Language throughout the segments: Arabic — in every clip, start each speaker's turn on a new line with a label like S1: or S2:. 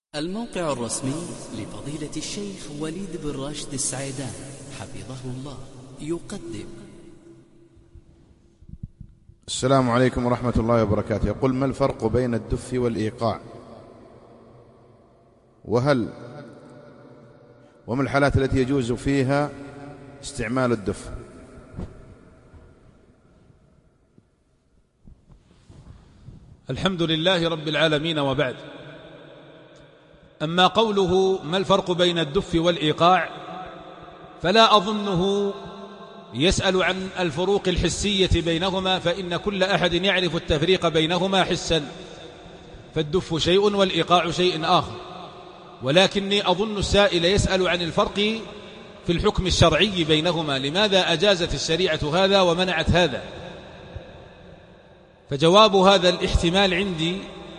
S1: الموقع الرسمي لفضيلة الشيخ وليد بن راشد السعيدان حفظه الله يقدم.
S2: السلام عليكم ورحمة الله وبركاته. يقول: ما الفرق بين الدف والإيقاع؟ وما الحالات التي يجوز فيها استعمال الدف؟
S3: الحمد لله رب العالمين، وبعد. أما قوله ما الفرق بين الدف والإيقاع فلا أظنه يسأل عن الفروق الحسية بينهما، فإن كل أحد يعرف التفريق بينهما حسا، فالدف شيء والإيقاع شيء آخر. ولكني أظن السائل يسأل عن الفرق في الحكم الشرعي بينهما، لماذا أجازت الشريعة هذا ومنعت هذا؟ فجواب هذا الاحتمال عندي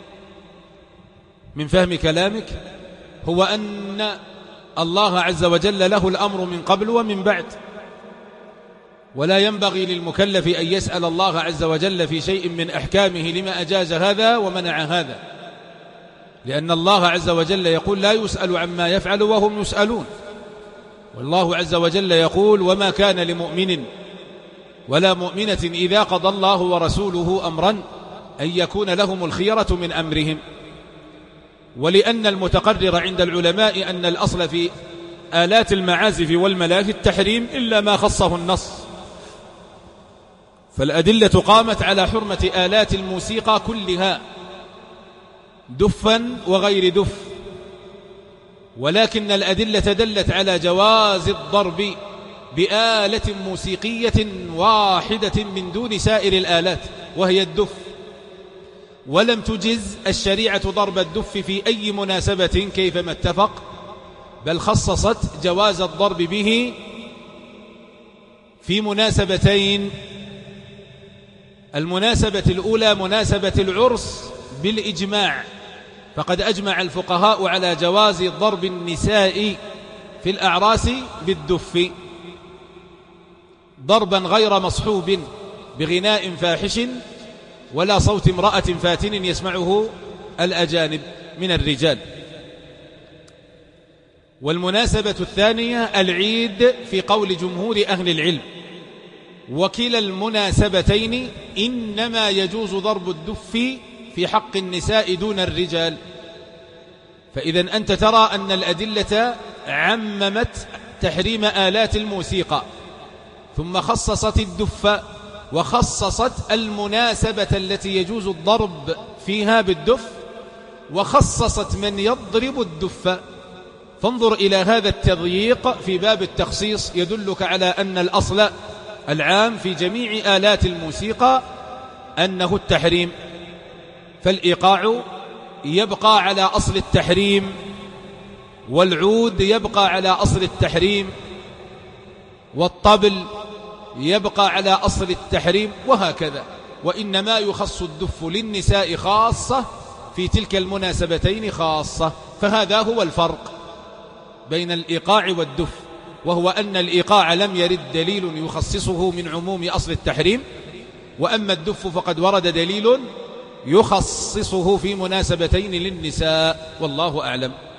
S3: من فهم كلامك هو أن الله عز وجل له الأمر من قبل ومن بعد، ولا ينبغي للمكلف أن يسأل الله عز وجل في شيء من أحكامه لما أجاز هذا ومنع هذا، لأن الله عز وجل يقول لا يسأل عما يفعل وهم يسألون. والله عز وجل يقول: وما كان لمؤمن ولا مؤمنة إذا قضى الله ورسوله أمرا أن يكون لهم الخيرة من أمرهم. ولأن المتقرر عند العلماء أن الأصل في آلات المعازف والملاهي التحريم إلا ما خصه النص، فالأدلة قامت على حرمة آلات الموسيقى كلها دفا وغير دف، ولكن الأدلة دلت على جواز الضرب بآلة موسيقية واحدة من دون سائر الآلات وهي الدف، ولم تجز الشريعة ضرب الدف في أي مناسبة كيفما اتفق، بل خصصت جواز الضرب به في مناسبتين. المناسبة الأولى مناسبة العرس بالإجماع، فقد أجمع الفقهاء على جواز ضرب النساء في الأعراس بالدف ضربا غير مصحوب بغناء فاحش ولا صوت امرأة فاتن يسمعه الأجانب من الرجال. والمناسبة الثانية العيد في قول جمهور أهل العلم، وكلا المناسبتين إنما يجوز ضرب الدف في حق النساء دون الرجال. فإذا أنت ترى أن الأدلة عممت تحريم آلات الموسيقى، ثم خصصت الدف وخصصت المناسبة التي يجوز الضرب فيها بالدف، وخصصت من يضرب الدف. فانظر إلى هذا التضييق في باب التخصيص، يدلك على أن الأصل العام في جميع آلات الموسيقى أنه التحريم، فالإيقاع يبقى على أصل التحريم، والعود يبقى على أصل التحريم، والطبل يبقى على أصل التحريم، وهكذا. وإنما يخص الدف للنساء خاصة في تلك المناسبتين خاصة. فهذا هو الفرق بين الإيقاع والدف، وهو أن الإيقاع لم يرد دليل يخصصه من عموم أصل التحريم، وأما الدف فقد ورد دليل يخصصه في مناسبتين للنساء، والله أعلم.